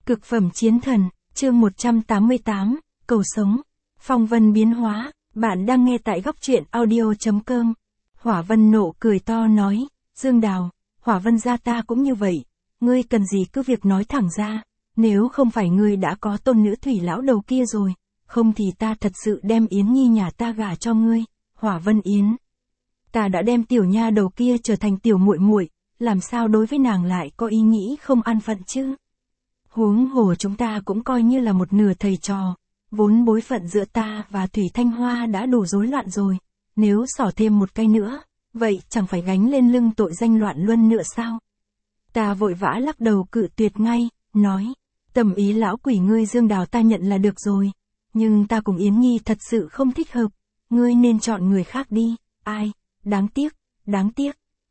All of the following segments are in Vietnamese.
Cực phẩm chiến thần, chương 188, cầu sống. Phong vân biến hóa, bạn đang nghe tại góc truyện audio.com. Hỏa Vân nộ cười to nói, Dương Đào, Hỏa Vân gia ta cũng như vậy, ngươi cần gì cứ việc nói thẳng ra, nếu không phải ngươi đã có tôn nữ thủy lão đầu kia rồi, không thì ta thật sự đem Yến Nhi nhà ta gả cho ngươi, Hỏa Vân Yến. Ta đã đem tiểu nha đầu kia trở thành tiểu muội muội, làm sao đối với nàng lại có ý nghĩ không an phận chứ? Huống hồ chúng ta cũng coi như là một nửa thầy trò, vốn bối phận giữa ta và Thủy Thanh Hoa đã đủ rối loạn rồi, nếu xỏ thêm một cái nữa, vậy chẳng phải gánh lên lưng tội danh loạn luân nữa sao? Ta vội vã lắc đầu cự tuyệt ngay, nói, tầm ý lão quỷ ngươi Dương Đào ta nhận là được rồi, nhưng ta cùng Yến Nhi thật sự không thích hợp, ngươi nên chọn người khác đi, ai, đáng tiếc, đáng tiếc.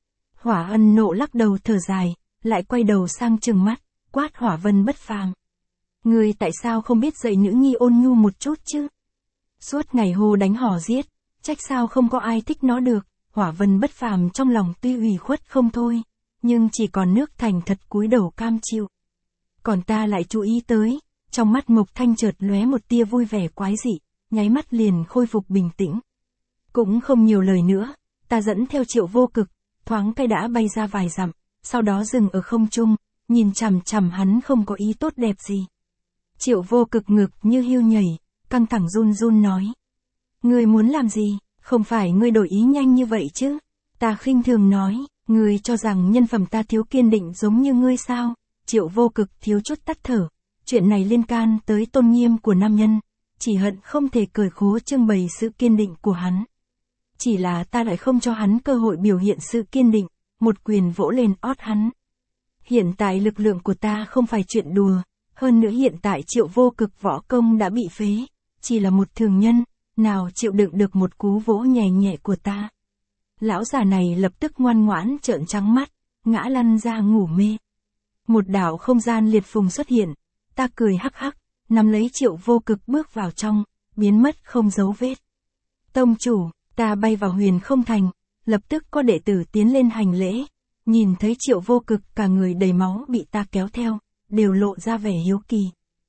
Hỏa Ân nộ lắc đầu thở dài, lại quay đầu sang trừng mắt, quát Hỏa Vân bất phàm. Ngươi tại sao không biết dạy nữ nhi ôn nhu một chút chứ? Suốt ngày hô đánh hò giết, trách sao không có ai thích nó được, Hỏa Vân bất phàm trong lòng tuy ủy khuất không thôi, nhưng chỉ còn nước thành thật cúi đầu cam chịu. Còn ta lại chú ý tới, trong mắt Mộc Thanh chợt lóe một tia vui vẻ quái dị, nháy mắt liền khôi phục bình tĩnh. Cũng không nhiều lời nữa, ta dẫn theo Triệu Vô Cực, thoáng cái đã bay ra vài dặm, sau đó dừng ở không trung, nhìn chằm chằm hắn không có ý tốt đẹp gì. Triệu Vô Cực ngực như hiu nhảy, căng thẳng run run nói. Ngươi muốn làm gì, không phải ngươi đổi ý nhanh như vậy chứ? Ta khinh thường nói, ngươi cho rằng nhân phẩm ta thiếu kiên định giống như ngươi sao? Triệu Vô Cực thiếu chút tắt thở, chuyện này liên can tới tôn nghiêm của nam nhân, chỉ hận không thể cởi khố trưng bày sự kiên định của hắn. Chỉ là ta lại không cho hắn cơ hội biểu hiện sự kiên định, một quyền vỗ lên ót hắn. Hiện tại lực lượng của ta không phải chuyện đùa, hơn nữa hiện tại Triệu Vô Cực võ công đã bị phế, chỉ là một thường nhân, nào chịu đựng được một cú vỗ nhẹ nhẹ của ta. Lão già này lập tức ngoan ngoãn trợn trắng mắt, ngã lăn ra ngủ mê. Một đạo không gian liệt phùng xuất hiện, ta cười hắc hắc, nắm lấy Triệu Vô Cực bước vào trong, biến mất không dấu vết. Tông chủ, ta bay vào Huyền Không Thành, lập tức có đệ tử tiến lên hành lễ, nhìn thấy Triệu Vô Cực cả người đầy máu bị ta kéo theo, đều lộ ra vẻ hiếu kỳ.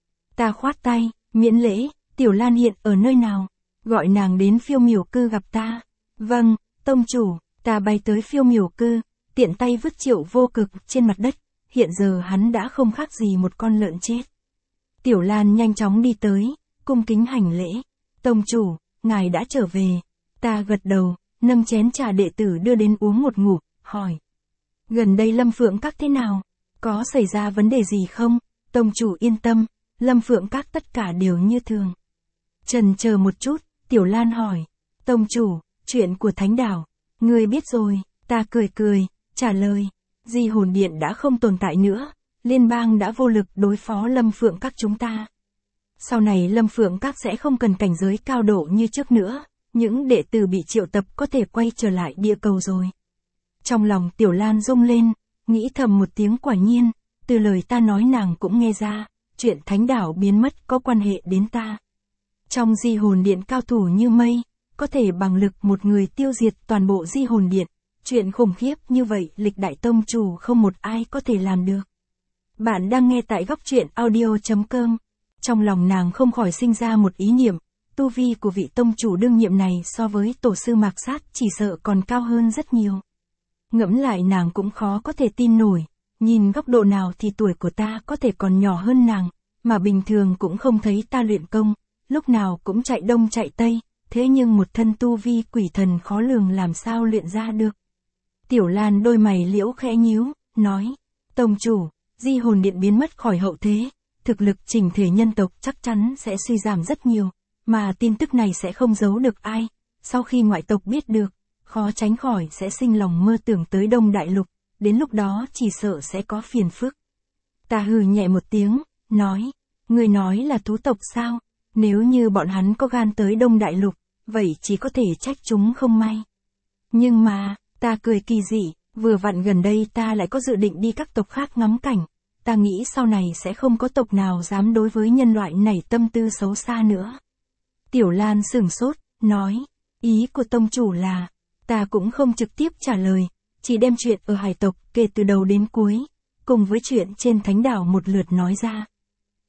Ta khoát tay, miễn lễ, Tiểu Lan hiện ở nơi nào, gọi nàng đến Phiêu Miểu Cư gặp ta. Vâng, tông chủ, ta bay tới Phiêu Miểu Cư, tiện tay vứt Triệu Vô Cực trên mặt đất, hiện giờ hắn đã không khác gì một con lợn chết. Tiểu Lan nhanh chóng đi tới, cung kính hành lễ. Tông chủ, ngài đã trở về. Ta gật đầu, nâng chén trà đệ tử đưa đến uống một ngụm, hỏi. Gần đây Lâm Phượng Các thế nào? Có xảy ra vấn đề gì không? Tông chủ yên tâm, Lâm Phượng Các tất cả đều như thường. Chần chờ một chút, Tiểu Lan hỏi. Tông chủ, chuyện của Thánh Đảo, ngươi biết rồi, ta cười cười, trả lời. Di hồn điện đã không tồn tại nữa, liên bang đã vô lực đối phó Lâm Phượng Các chúng ta. Sau này Lâm Phượng Các sẽ không cần cảnh giới cao độ như trước nữa, những đệ tử bị triệu tập có thể quay trở lại địa cầu rồi. Trong lòng Tiểu Lan rung lên, nghĩ thầm một tiếng quả nhiên, từ lời ta nói nàng cũng nghe ra, chuyện Thánh Đảo biến mất có quan hệ đến ta. Trong Di hồn điện cao thủ như mây, có thể bằng lực một người tiêu diệt toàn bộ Di hồn điện, chuyện khủng khiếp như vậy lịch đại tông chủ không một ai có thể làm được. Bạn đang nghe tại góc truyện audio.com. Trong lòng nàng không khỏi sinh ra một ý niệm, tu vi của vị tông chủ đương nhiệm này so với tổ sư Mạc Sát chỉ sợ còn cao hơn rất nhiều. Ngẫm lại nàng cũng khó có thể tin nổi, nhìn góc độ nào thì tuổi của ta có thể còn nhỏ hơn nàng, mà bình thường cũng không thấy ta luyện công, lúc nào cũng chạy đông chạy tây, thế nhưng một thân tu vi quỷ thần khó lường làm sao luyện ra được. Tiểu Lan đôi mày liễu khẽ nhíu, nói, tông chủ, Di hồn điện biến mất khỏi hậu thế, thực lực chỉnh thể nhân tộc chắc chắn sẽ suy giảm rất nhiều, mà tin tức này sẽ không giấu được ai, sau khi ngoại tộc biết được, khó tránh khỏi sẽ sinh lòng mơ tưởng tới Đông Đại Lục, đến lúc đó chỉ sợ sẽ có phiền phức. Ta hừ nhẹ một tiếng, nói, ngươi nói là thú tộc sao, nếu như bọn hắn có gan tới Đông Đại Lục, vậy chỉ có thể trách chúng không may. Nhưng mà, ta cười kỳ dị, vừa vặn gần đây ta lại có dự định đi các tộc khác ngắm cảnh, ta nghĩ sau này sẽ không có tộc nào dám đối với nhân loại này tâm tư xấu xa nữa. Tiểu Lan sửng sốt, nói, ý của tông chủ là, ta cũng không trực tiếp trả lời, chỉ đem chuyện ở hải tộc kể từ đầu đến cuối, cùng với chuyện trên Thánh Đảo một lượt nói ra.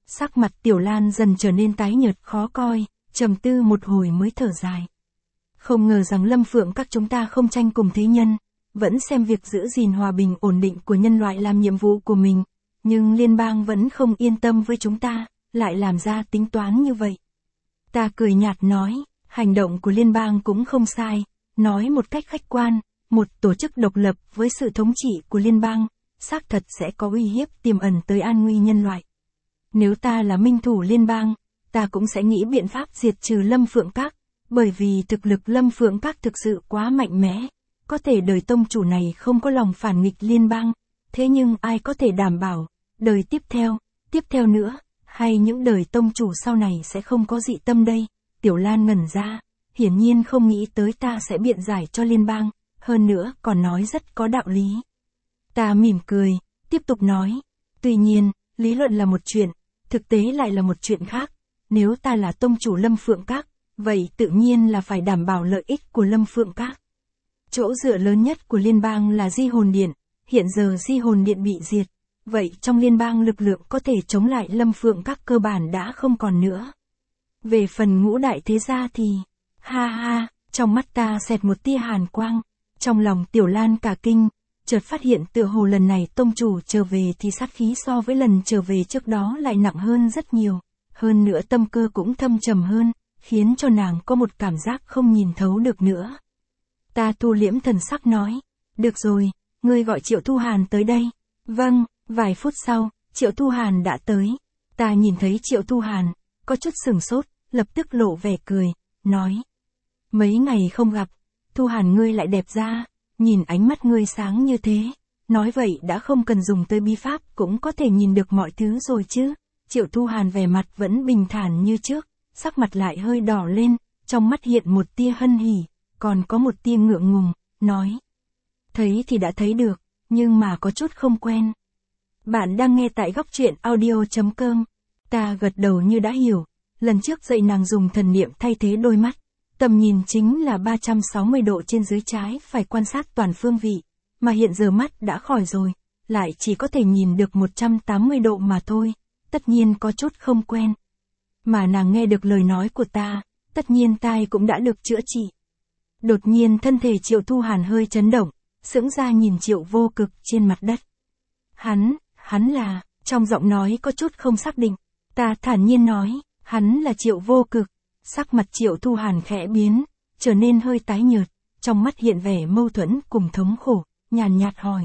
Sắc mặt Tiểu Lan dần trở nên tái nhợt khó coi, trầm tư một hồi mới thở dài. Không ngờ rằng Lâm Phượng các chúng ta không tranh cùng thế nhân, vẫn xem việc giữ gìn hòa bình ổn định của nhân loại làm nhiệm vụ của mình, nhưng liên bang vẫn không yên tâm với chúng ta, lại làm ra tính toán như vậy. Ta cười nhạt nói, hành động của liên bang cũng không sai, nói một cách khách quan, một tổ chức độc lập với sự thống trị của liên bang, xác thật sẽ có uy hiếp tiềm ẩn tới an nguy nhân loại. Nếu ta là minh thủ liên bang, ta cũng sẽ nghĩ biện pháp diệt trừ Lâm Phượng Các, bởi vì thực lực Lâm Phượng Các thực sự quá mạnh mẽ, có thể đời tông chủ này không có lòng phản nghịch liên bang, thế nhưng ai có thể đảm bảo, đời tiếp theo nữa, hay những đời tông chủ sau này sẽ không có dị tâm đây? Tiểu Lan ngẩn ra, hiển nhiên không nghĩ tới ta sẽ biện giải cho liên bang, hơn nữa còn nói rất có đạo lý. Ta mỉm cười, tiếp tục nói, tuy nhiên, lý luận là một chuyện, thực tế lại là một chuyện khác, nếu ta là tông chủ Lâm Phượng Các, vậy tự nhiên là phải đảm bảo lợi ích của Lâm Phượng Các. Chỗ dựa lớn nhất của liên bang là Di Hồn Điện, hiện giờ Di Hồn Điện bị diệt, vậy trong liên bang lực lượng có thể chống lại Lâm Phượng Các cơ bản đã không còn nữa. Về phần Ngũ Đại Thế Gia thì, ha ha, trong mắt ta xẹt một tia hàn quang, trong lòng Tiểu Lan cả kinh, chợt phát hiện tựa hồ lần này tông chủ trở về thì sát khí so với lần trở về trước đó lại nặng hơn rất nhiều, hơn nữa tâm cơ cũng thâm trầm hơn, khiến cho nàng có một cảm giác không nhìn thấu được nữa. Ta thu liễm thần sắc nói, được rồi, ngươi gọi Triệu Thu Hàn tới đây. Vâng, vài phút sau, Triệu Thu Hàn đã tới. Ta nhìn thấy Triệu Thu Hàn, có chút sửng sốt, lập tức lộ vẻ cười, nói. Mấy ngày không gặp, Thu Hàn ngươi lại đẹp ra, nhìn ánh mắt ngươi sáng như thế. Nói vậy đã không cần dùng tới bí pháp cũng có thể nhìn được mọi thứ rồi chứ. Triệu Thu Hàn vẻ mặt vẫn bình thản như trước, sắc mặt lại hơi đỏ lên, trong mắt hiện một tia hân hỉ, còn có một tia ngượng ngùng, nói. Thấy thì đã thấy được, nhưng mà có chút không quen. Bạn đang nghe tại góc truyện audio.com. Ta gật đầu như đã hiểu, lần trước dạy nàng dùng thần niệm thay thế đôi mắt. Tầm nhìn chính là 360 độ trên dưới trái phải quan sát toàn phương vị, mà hiện giờ mắt đã khỏi rồi, lại chỉ có thể nhìn được 180 độ mà thôi, tất nhiên có chút không quen. Mà nàng nghe được lời nói của ta, tất nhiên tai cũng đã được chữa trị. Đột nhiên thân thể Triệu Thu Hàn hơi chấn động, sững ra nhìn Triệu Vô Cực trên mặt đất. Hắn là, trong giọng nói có chút không xác định, ta thản nhiên nói, hắn là Triệu Vô Cực. Sắc mặt Triệu Thu Hàn khẽ biến, trở nên hơi tái nhợt, trong mắt hiện vẻ mâu thuẫn cùng thống khổ, nhàn nhạt hỏi.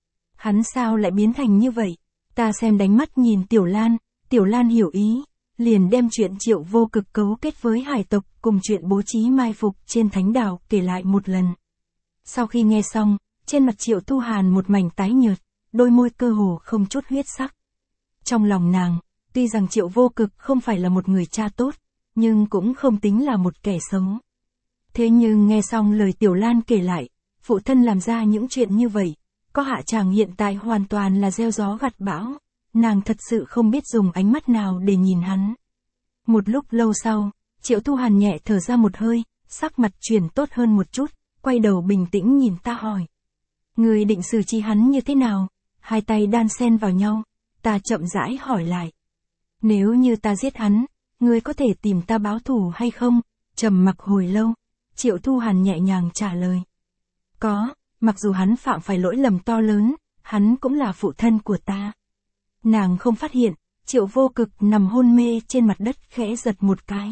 Hắn sao lại biến thành như vậy? Ta xem đánh mắt nhìn Tiểu Lan hiểu ý, liền đem chuyện Triệu Vô Cực cấu kết với hải tộc cùng chuyện bố trí mai phục trên thánh đảo kể lại một lần. Sau khi nghe xong, trên mặt Triệu Thu Hàn một mảnh tái nhợt, đôi môi cơ hồ không chút huyết sắc. Trong lòng nàng, tuy rằng Triệu Vô Cực không phải là một người cha tốt, nhưng cũng không tính là một kẻ xấu. Thế nhưng nghe xong lời Tiểu Lan kể lại, phụ thân làm ra những chuyện như vậy, có hạ tràng hiện tại hoàn toàn là gieo gió gặt bão, nàng thật sự không biết dùng ánh mắt nào để nhìn hắn. Một lúc lâu sau, Triệu Thu Hàn nhẹ thở ra một hơi, sắc mặt chuyển tốt hơn một chút, quay đầu bình tĩnh nhìn ta hỏi. Người định xử trí hắn như thế nào? Hai tay đan xen vào nhau, ta chậm rãi hỏi lại. Nếu như ta giết hắn, ngươi có thể tìm ta báo thù hay không? Trầm mặc hồi lâu, Triệu Thu Hàn nhẹ nhàng trả lời. Có, mặc dù hắn phạm phải lỗi lầm to lớn, hắn cũng là phụ thân của ta. Nàng không phát hiện, Triệu Vô Cực nằm hôn mê trên mặt đất khẽ giật một cái.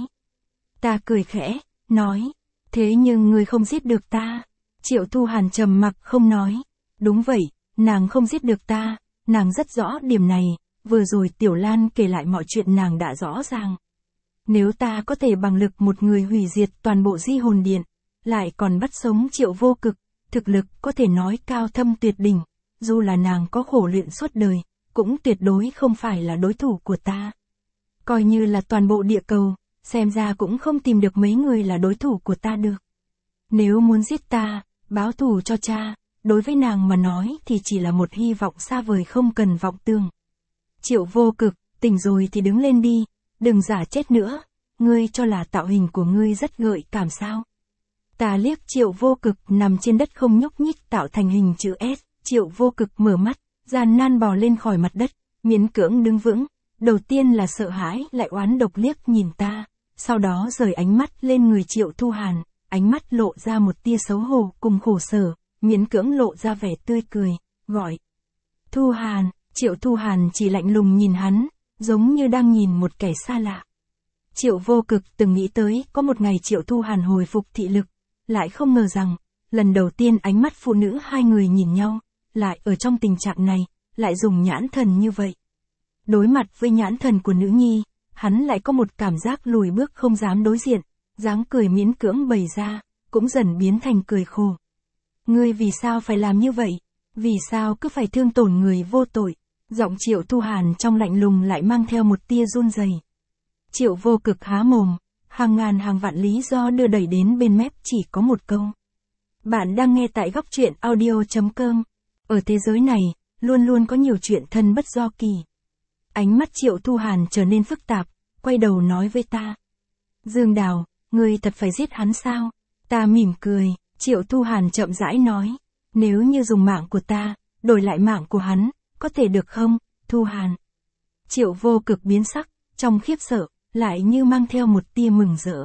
Ta cười khẽ, nói, thế nhưng ngươi không giết được ta. Triệu Thu Hàn trầm mặc không nói. Đúng vậy, nàng không giết được ta, nàng rất rõ điểm này, vừa rồi Tiểu Lan kể lại mọi chuyện nàng đã rõ ràng. Nếu ta có thể bằng lực một người hủy diệt toàn bộ Di Hồn Điện, lại còn bắt sống Triệu Vô Cực, thực lực có thể nói cao thâm tuyệt đỉnh, dù là nàng có khổ luyện suốt đời, cũng tuyệt đối không phải là đối thủ của ta. Coi như là toàn bộ địa cầu, xem ra cũng không tìm được mấy người là đối thủ của ta được. Nếu muốn giết ta, báo thù cho cha, đối với nàng mà nói thì chỉ là một hy vọng xa vời không cần vọng tưởng. Triệu Vô Cực, tỉnh rồi thì đứng lên đi, đừng giả chết nữa, ngươi cho là tạo hình của ngươi rất gợi cảm sao. Ta liếc Triệu Vô Cực nằm trên đất không nhúc nhích tạo thành hình chữ S, Triệu Vô Cực mở mắt, gian nan bò lên khỏi mặt đất, miễn cưỡng đứng vững, Đầu tiên là sợ hãi, lại oán độc liếc nhìn ta, sau đó rời ánh mắt lên người Triệu Thu Hàn, ánh mắt lộ ra một tia xấu hổ cùng khổ sở, miễn cưỡng lộ ra vẻ tươi cười, gọi. Thu Hàn, Triệu Thu Hàn chỉ lạnh lùng nhìn hắn, giống như đang nhìn một kẻ xa lạ. Triệu Vô Cực từng nghĩ tới có một ngày Triệu Thu Hàn hồi phục thị lực, lại không ngờ rằng, lần đầu tiên ánh mắt phụ nữ hai người nhìn nhau, lại ở trong tình trạng này, lại dùng nhãn thần như vậy. Đối mặt với nhãn thần của nữ nhi, hắn lại có một cảm giác lùi bước không dám đối diện, dáng cười miễn cưỡng bày ra, cũng dần biến thành cười khổ. Ngươi vì sao phải làm như vậy? Vì sao cứ phải thương tổn người vô tội? Giọng Triệu Thu Hàn trong lạnh lùng lại mang theo một tia run rẩy. Triệu Vô Cực há mồm, hàng ngàn hàng vạn lý do đưa đẩy đến bên mép chỉ có một câu. Bạn đang nghe tại góc truyện audio.com. Ở thế giới này, luôn luôn có nhiều chuyện thân bất do kỳ. Ánh mắt Triệu Thu Hàn trở nên phức tạp, quay đầu nói với ta. Dương Đào, ngươi thật phải giết hắn sao? Ta mỉm cười, Triệu Thu Hàn chậm rãi nói. Nếu như dùng mạng của ta, đổi lại mạng của hắn, có thể được không, Thu Hàn? Triệu Vô Cực biến sắc, trong khiếp sợ, lại như mang theo một tia mừng rỡ.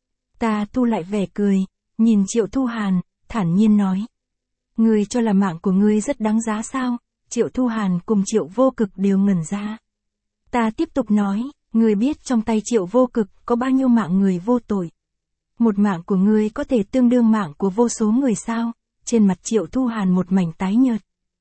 Ta thu lại vẻ cười, nhìn Triệu Thu Hàn, thản nhiên nói. Ngươi cho là mạng của ngươi rất đáng giá sao? Triệu Thu Hàn cùng Triệu Vô Cực đều ngẩn ra. Ta tiếp tục nói, ngươi biết trong tay Triệu Vô Cực có bao nhiêu mạng người vô tội. Một mạng của ngươi có thể tương đương mạng của vô số người sao? Trên mặt Triệu Thu Hàn một mảnh tái nhợt.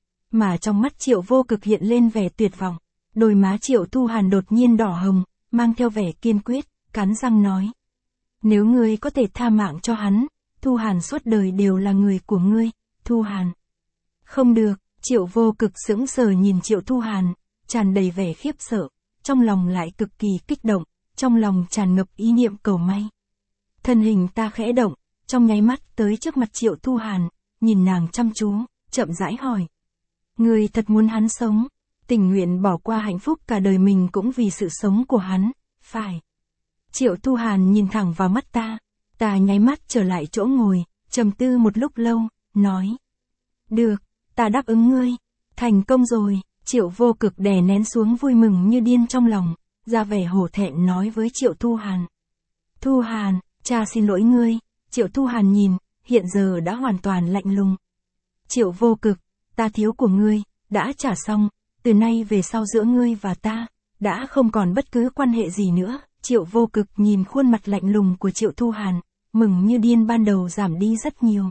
Mà trong mắt Triệu Vô Cực hiện lên vẻ tuyệt vọng. Đôi má Triệu Thu Hàn đột nhiên đỏ hồng, mang theo vẻ kiên quyết, cắn răng nói. Nếu ngươi có thể tha mạng cho hắn, Thu Hàn suốt đời đều là người của ngươi, Thu Hàn. Không được, Triệu Vô Cực sững sờ nhìn Triệu Thu Hàn, tràn đầy vẻ khiếp sợ, trong lòng lại cực kỳ kích động, trong lòng tràn ngập ý niệm cầu may. Thân hình ta khẽ động, trong nháy mắt tới trước mặt Triệu Thu Hàn, nhìn nàng chăm chú, chậm rãi hỏi. Ngươi thật muốn hắn sống, tình nguyện bỏ qua hạnh phúc cả đời mình cũng vì sự sống của hắn, phải. Triệu Thu Hàn nhìn thẳng vào mắt ta nháy mắt trở lại chỗ ngồi, trầm tư một lúc lâu, nói. Được, ta đáp ứng ngươi, thành công rồi. Triệu Vô Cực đè nén xuống vui mừng như điên trong lòng, ra vẻ hổ thẹn nói với Triệu Thu Hàn. Thu Hàn, cha xin lỗi ngươi. Triệu Thu Hàn nhìn, hiện giờ đã hoàn toàn lạnh lùng. Triệu Vô Cực, ta thiếu của ngươi, đã trả xong, từ nay về sau giữa ngươi và ta, đã không còn bất cứ quan hệ gì nữa. Triệu Vô Cực nhìn khuôn mặt lạnh lùng của Triệu Thu Hàn, mừng như điên ban đầu giảm đi rất nhiều.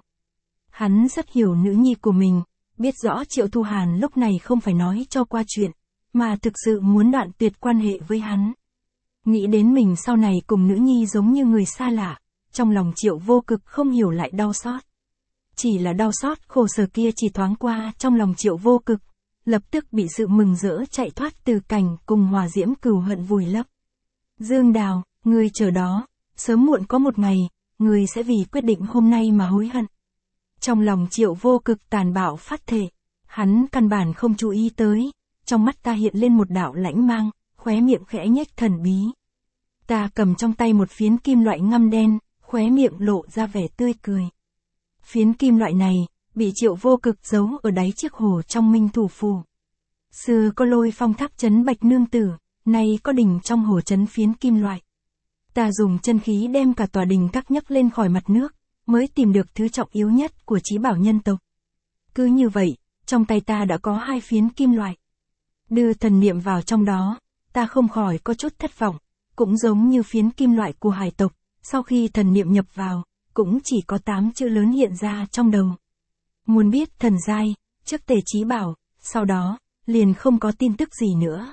Hắn rất hiểu nữ nhi của mình, biết rõ Triệu Thu Hàn lúc này không phải nói cho qua chuyện, mà thực sự muốn đoạn tuyệt quan hệ với hắn. Nghĩ đến mình sau này cùng nữ nhi giống như người xa lạ, trong lòng Triệu Vô Cực không hiểu lại đau xót. Chỉ là đau xót khổ sở kia chỉ thoáng qua trong lòng Triệu Vô Cực, lập tức bị sự mừng rỡ chạy thoát từ cảnh cùng hòa diễm cừu hận vùi lấp. Dương Đào, ngươi chờ đó, sớm muộn có một ngày, ngươi sẽ vì quyết định hôm nay mà hối hận. Trong lòng Triệu Vô Cực tàn bạo phát thể, hắn căn bản không chú ý tới, trong mắt ta hiện lên một đạo lãnh mang, khóe miệng khẽ nhếch thần bí. Ta cầm trong tay một phiến kim loại ngăm đen, khóe miệng lộ ra vẻ tươi cười. Phiến kim loại này, bị Triệu Vô Cực giấu ở đáy chiếc hồ trong Minh Thủ Phù. Xưa có Lôi Phong tháp trấn Bạch Nương Tử, nay có đình trong hồ trấn phiến kim loại. Ta dùng chân khí đem cả tòa đình các nhấc lên khỏi mặt nước, mới tìm được thứ trọng yếu nhất của chí bảo nhân tộc. Cứ như vậy, trong tay ta đã có 2 phiến kim loại. Đưa thần niệm vào trong đó, ta không khỏi có chút thất vọng, cũng giống như phiến kim loại của hải tộc, sau khi thần niệm nhập vào, cũng chỉ có 8 chữ lớn hiện ra trong đầu. Muốn biết thần giai, trước tề chí bảo, sau đó, liền không có tin tức gì nữa.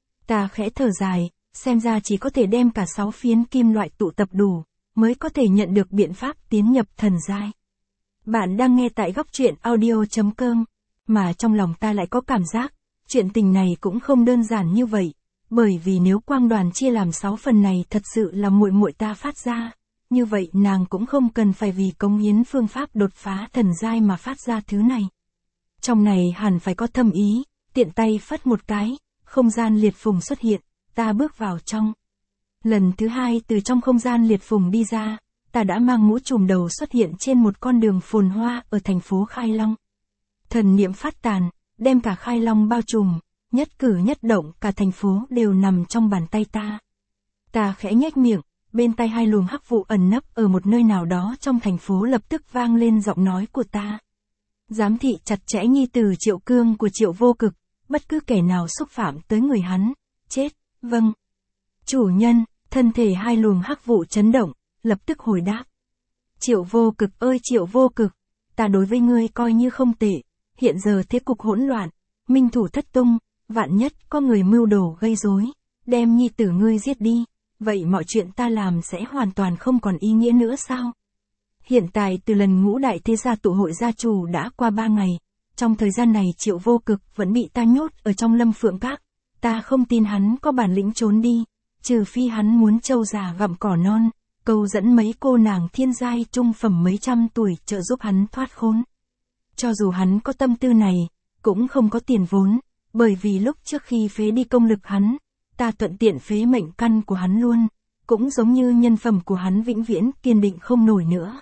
Ta khẽ thở dài, xem ra chỉ có thể đem cả 6 phiến kim loại tụ tập đủ, mới có thể nhận được biện pháp tiến nhập thần giai. Bạn đang nghe tại góc truyện audio.com, mà trong lòng ta lại có cảm giác, chuyện tình này cũng không đơn giản như vậy, bởi vì nếu quang đoàn chia làm 6 phần này thật sự là muội muội ta phát ra, như vậy nàng cũng không cần phải vì cống hiến phương pháp đột phá thần giai mà phát ra thứ này. Trong này hẳn phải có thâm ý, tiện tay phất một cái, không gian liệt phùng xuất hiện, ta bước vào trong. Lần thứ 2 từ trong không gian liệt phùng đi ra, ta đã mang mũ trùm đầu xuất hiện trên một con đường phồn hoa ở thành phố Khai Long. Thần niệm phát tàn, đem cả Khai Long bao trùm, nhất cử nhất động cả thành phố đều nằm trong bàn tay ta. Ta khẽ nhếch miệng, bên tai hai luồng hắc vụ ẩn nấp ở một nơi nào đó trong thành phố lập tức vang lên giọng nói của ta. Giám thị chặt chẽ nhi tử Triệu Cương của Triệu Vô Cực, bất cứ kẻ nào xúc phạm tới người hắn, chết, vâng. Chủ nhân, thân thể hai luồng hắc vụ chấn động, lập tức hồi đáp. Triệu Vô Cực ơi Triệu Vô Cực, ta đối với ngươi coi như không tệ, hiện giờ thế cục hỗn loạn, minh thủ thất tung, vạn nhất có người mưu đồ gây rối, đem nhi tử ngươi giết đi, vậy mọi chuyện ta làm sẽ hoàn toàn không còn ý nghĩa nữa sao? Hiện tại từ lần ngũ đại thế gia tụ hội gia chủ đã qua 3 ngày, trong thời gian này Triệu Vô Cực vẫn bị ta nhốt ở trong Lâm Phượng Các, ta không tin hắn có bản lĩnh trốn đi, trừ phi hắn muốn trâu già gặm cỏ non, câu dẫn mấy cô nàng thiên giai trung phẩm mấy trăm tuổi trợ giúp hắn thoát khốn. Cho dù hắn có tâm tư này, cũng không có tiền vốn, bởi vì lúc trước khi phế đi công lực hắn, ta thuận tiện phế mệnh căn của hắn luôn, cũng giống như nhân phẩm của hắn vĩnh viễn kiên định không nổi nữa.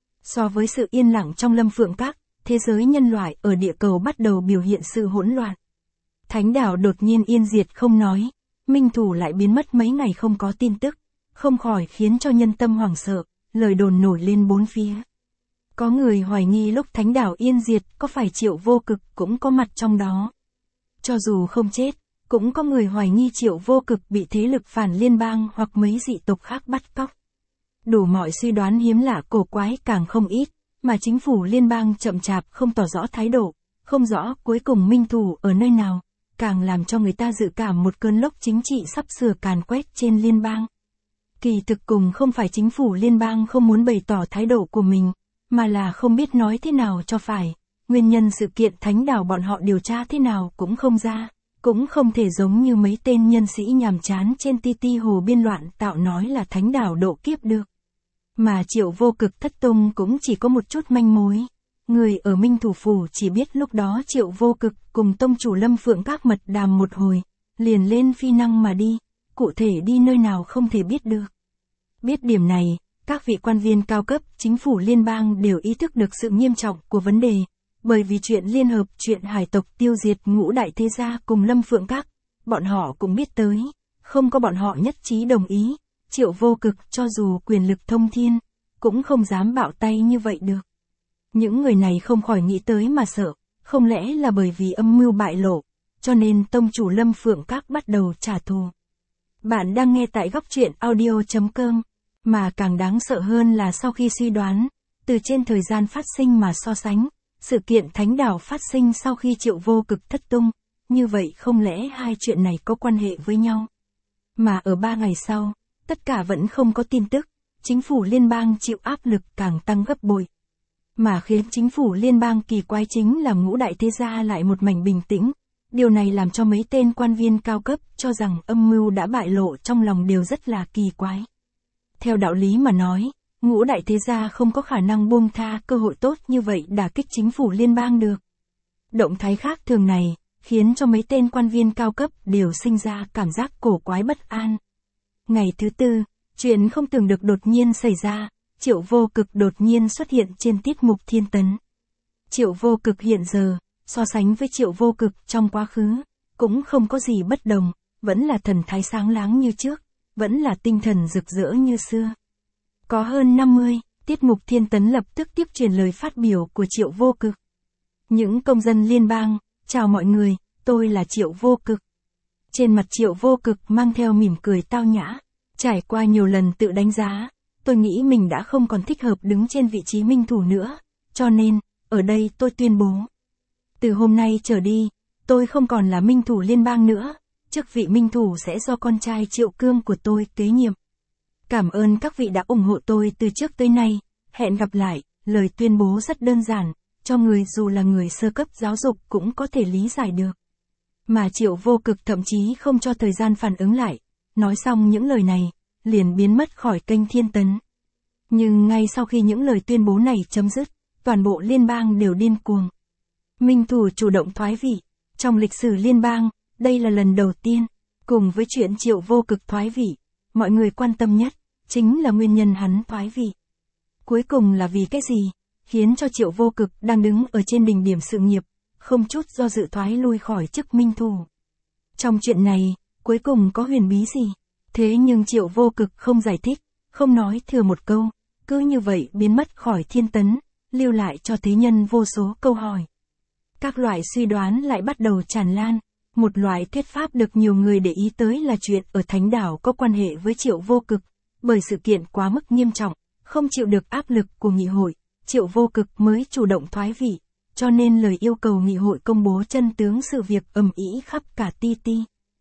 So với sự yên lặng trong Lâm Phượng Các, thế giới nhân loại ở địa cầu bắt đầu biểu hiện sự hỗn loạn. Thánh đảo đột nhiên yên diệt không nói, minh thủ lại biến mất mấy ngày không có tin tức, không khỏi khiến cho nhân tâm hoảng sợ, lời đồn nổi lên bốn phía. Có người hoài nghi lúc thánh đảo yên diệt có phải Triệu Vô Cực cũng có mặt trong đó. Cho dù không chết, cũng có người hoài nghi Triệu Vô Cực bị thế lực phản liên bang hoặc mấy dị tộc khác bắt cóc. Đủ mọi suy đoán hiếm lạ cổ quái càng không ít, mà chính phủ liên bang chậm chạp không tỏ rõ thái độ, không rõ cuối cùng minh thủ ở nơi nào, càng làm cho người ta dự cảm một cơn lốc chính trị sắp sửa càn quét trên liên bang. Kỳ thực cùng không phải chính phủ liên bang không muốn bày tỏ thái độ của mình, mà là không biết nói thế nào cho phải, nguyên nhân sự kiện thánh đảo bọn họ điều tra thế nào cũng không ra, cũng không thể giống như mấy tên nhân sĩ nhàm chán trên TT hồ biên loạn tạo nói là thánh đảo độ kiếp được. Mà Triệu Vô Cực thất tung cũng chỉ có một chút manh mối. Người ở Minh Thủ Phủ chỉ biết lúc đó Triệu Vô Cực cùng tông chủ Lâm Phượng Các mật đàm một hồi, liền lên phi năng mà đi, cụ thể đi nơi nào không thể biết được. Biết điểm này, các vị quan viên cao cấp chính phủ liên bang đều ý thức được sự nghiêm trọng của vấn đề, bởi vì chuyện liên hợp chuyện hải tộc tiêu diệt ngũ đại thế gia cùng Lâm Phượng Các, bọn họ cũng biết tới, không có bọn họ nhất trí đồng ý. Triệu Vô Cực cho dù quyền lực thông thiên, cũng không dám bạo tay như vậy được. Những người này không khỏi nghĩ tới mà sợ, không lẽ là bởi vì âm mưu bại lộ, cho nên tông chủ Lâm Phượng Các bắt đầu trả thù. Bạn đang nghe tại góc truyện audio.com, mà càng đáng sợ hơn là sau khi suy đoán, từ trên thời gian phát sinh mà so sánh, sự kiện thánh đảo phát sinh sau khi Triệu Vô Cực thất tung, như vậy không lẽ hai chuyện này có quan hệ với nhau? Mà ở 3 ngày sau, tất cả vẫn không có tin tức, chính phủ liên bang chịu áp lực càng tăng gấp bội. Mà khiến chính phủ liên bang kỳ quái chính là ngũ đại thế gia lại một mảnh bình tĩnh, điều này làm cho mấy tên quan viên cao cấp cho rằng âm mưu đã bại lộ trong lòng đều rất là kỳ quái. Theo đạo lý mà nói, ngũ đại thế gia không có khả năng buông tha cơ hội tốt như vậy đả kích chính phủ liên bang được. Động thái khác thường này, khiến cho mấy tên quan viên cao cấp đều sinh ra cảm giác cổ quái bất an. Ngày thứ tư, chuyện không tưởng được đột nhiên xảy ra, Triệu Vô Cực đột nhiên xuất hiện trên tiết mục Thiên Tấn. Triệu Vô Cực hiện giờ, so sánh với Triệu Vô Cực trong quá khứ, cũng không có gì bất đồng, vẫn là thần thái sáng láng như trước, vẫn là tinh thần rực rỡ như xưa. Có hơn 50, tiết mục Thiên Tấn lập tức tiếp truyền lời phát biểu của Triệu Vô Cực. Những công dân liên bang, chào mọi người, tôi là Triệu Vô Cực. Trên mặt Triệu Vô Cực mang theo mỉm cười tao nhã, trải qua nhiều lần tự đánh giá, tôi nghĩ mình đã không còn thích hợp đứng trên vị trí minh thủ nữa, cho nên, ở đây tôi tuyên bố. Từ hôm nay trở đi, tôi không còn là minh thủ liên bang nữa, chức vị minh thủ sẽ do con trai Triệu Cương của tôi kế nhiệm. Cảm ơn các vị đã ủng hộ tôi từ trước tới nay, hẹn gặp lại, lời tuyên bố rất đơn giản, cho người dù là người sơ cấp giáo dục cũng có thể lý giải được. Mà Triệu Vô Cực thậm chí không cho thời gian phản ứng lại, nói xong những lời này, liền biến mất khỏi kênh Thiên Tấn. Nhưng ngay sau khi những lời tuyên bố này chấm dứt, toàn bộ liên bang đều điên cuồng. Minh thủ chủ động thoái vị, trong lịch sử liên bang, đây là lần đầu tiên, cùng với chuyện Triệu Vô Cực thoái vị, mọi người quan tâm nhất, chính là nguyên nhân hắn thoái vị. Cuối cùng là vì cái gì, khiến cho Triệu Vô Cực đang đứng ở trên đỉnh điểm sự nghiệp, không chút do dự thoái lui khỏi chức minh thủ. Trong chuyện này, cuối cùng có huyền bí gì? Thế nhưng Triệu Vô Cực không giải thích, không nói thừa một câu, cứ như vậy biến mất khỏi thiên tấn, lưu lại cho thế nhân vô số câu hỏi. Các loại suy đoán lại bắt đầu tràn lan. Một loại thuyết pháp được nhiều người để ý tới là chuyện ở Thánh Đảo có quan hệ với Triệu Vô Cực, bởi sự kiện quá mức nghiêm trọng, không chịu được áp lực của nghị hội, Triệu Vô Cực mới chủ động thoái vị, cho nên lời yêu cầu nghị hội công bố chân tướng sự việc ầm ĩ khắp cả TT.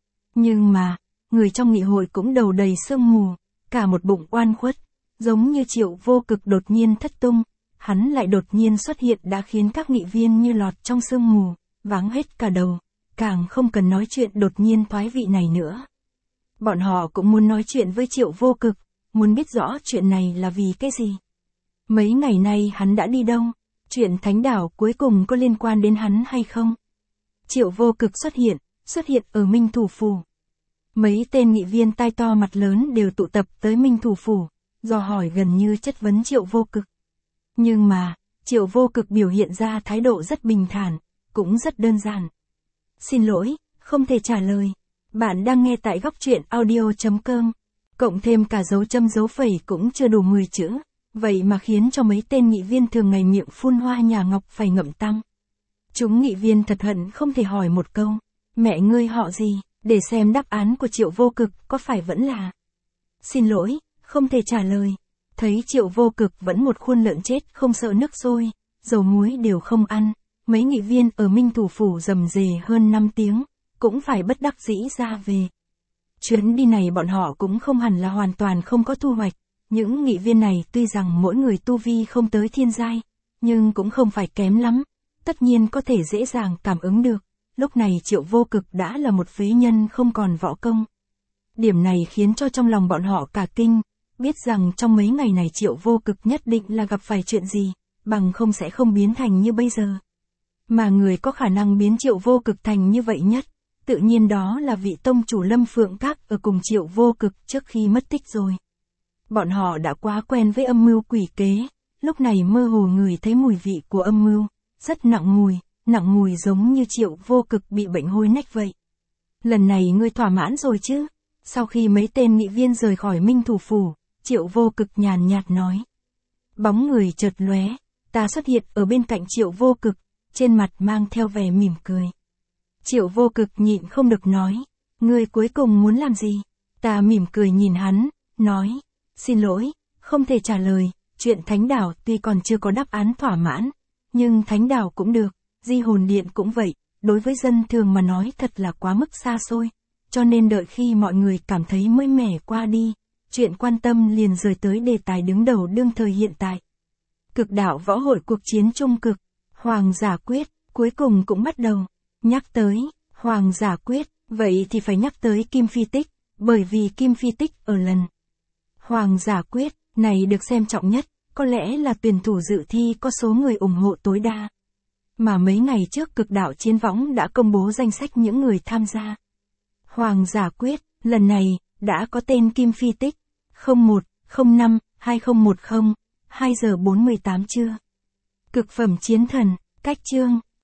Nhưng mà, người trong nghị hội cũng đầu đầy sương mù, cả một bụng oan khuất, giống như Triệu Vô Cực đột nhiên thất tung, hắn lại đột nhiên xuất hiện đã khiến các nghị viên như lọt trong sương mù, váng hết cả đầu, càng không cần nói chuyện đột nhiên thoái vị này nữa. Bọn họ cũng muốn nói chuyện với Triệu Vô Cực, muốn biết rõ chuyện này là vì cái gì. Mấy ngày nay hắn đã đi đâu? Chuyện Thánh Đảo cuối cùng có liên quan đến hắn hay không? Triệu Vô Cực xuất hiện ở Minh Thủ Phủ. Mấy tên nghị viên tai to mặt lớn đều tụ tập tới Minh Thủ Phủ, dò hỏi gần như chất vấn Triệu Vô Cực. Nhưng mà, Triệu Vô Cực biểu hiện ra thái độ rất bình thản, cũng rất đơn giản. Xin lỗi, không thể trả lời. Bạn đang nghe tại góc truyện audio.com. Cộng thêm cả dấu chấm dấu phẩy cũng chưa đủ 10 chữ. Vậy mà khiến cho mấy tên nghị viên thường ngày miệng phun hoa nhà ngọc phải ngậm tăm. Chúng nghị viên thật hận không thể hỏi một câu. Mẹ ngươi họ gì, để xem đáp án của Triệu Vô Cực có phải vẫn là. Xin lỗi, không thể trả lời. Thấy Triệu Vô Cực vẫn một khuôn lợn chết không sợ nước sôi, dầu muối đều không ăn. Mấy nghị viên ở Minh Thủ Phủ rầm rề hơn 5 tiếng, cũng phải bất đắc dĩ ra về. Chuyến đi này bọn họ cũng không hẳn là hoàn toàn không có thu hoạch. Những nghị viên này tuy rằng mỗi người tu vi không tới thiên giai, nhưng cũng không phải kém lắm. Tất nhiên có thể dễ dàng cảm ứng được. Lúc này Triệu Vô Cực đã là một phế nhân không còn võ công. Điểm này khiến cho trong lòng bọn họ cả kinh, biết rằng trong mấy ngày này Triệu Vô Cực nhất định là gặp phải chuyện gì, bằng không sẽ không biến thành như bây giờ. Mà người có khả năng biến Triệu Vô Cực thành như vậy nhất, tự nhiên đó là vị tông chủ Lâm Phượng Các ở cùng Triệu Vô Cực trước khi mất tích rồi. Bọn họ đã quá quen với âm mưu quỷ kế, lúc này mơ hồ ngửi thấy mùi vị của âm mưu, rất nặng mùi giống như Triệu Vô Cực bị bệnh hôi nách vậy. Lần này ngươi thỏa mãn rồi chứ? Sau khi mấy tên nghị viên rời khỏi Minh Thủ Phủ, Triệu Vô Cực nhàn nhạt nói. Bóng người chợt lóe, ta xuất hiện ở bên cạnh Triệu Vô Cực, trên mặt mang theo vẻ mỉm cười. Triệu Vô Cực nhịn không được nói, ngươi cuối cùng muốn làm gì? Ta mỉm cười nhìn hắn, nói, xin lỗi, không thể trả lời, chuyện Thánh Đảo tuy còn chưa có đáp án thỏa mãn, nhưng Thánh Đảo cũng được, Di Hồn Điện cũng vậy, đối với dân thường mà nói thật là quá mức xa xôi, cho nên đợi khi mọi người cảm thấy mới mẻ qua đi, chuyện quan tâm liền rời tới đề tài đứng đầu đương thời hiện tại. Cực đạo võ hội cuộc chiến trung cực, Hoàng Giả Quyết, cuối cùng cũng bắt đầu. Nhắc tới Hoàng Giả Quyết, vậy thì phải nhắc tới Kim Phi Tích, bởi vì Kim Phi Tích ở lần Hoàng Giả Quyết này được xem trọng nhất, có lẽ là tuyển thủ dự thi có số người ủng hộ tối đa. Mà mấy ngày trước Cực đạo Chiến Võng đã công bố danh sách những người tham gia. Hoàng Giả Quyết, lần này, đã có tên Kim Phi Tích, 01-05-2010, 2 giờ 48 trưa. Cực phẩm chiến thần, cách chương.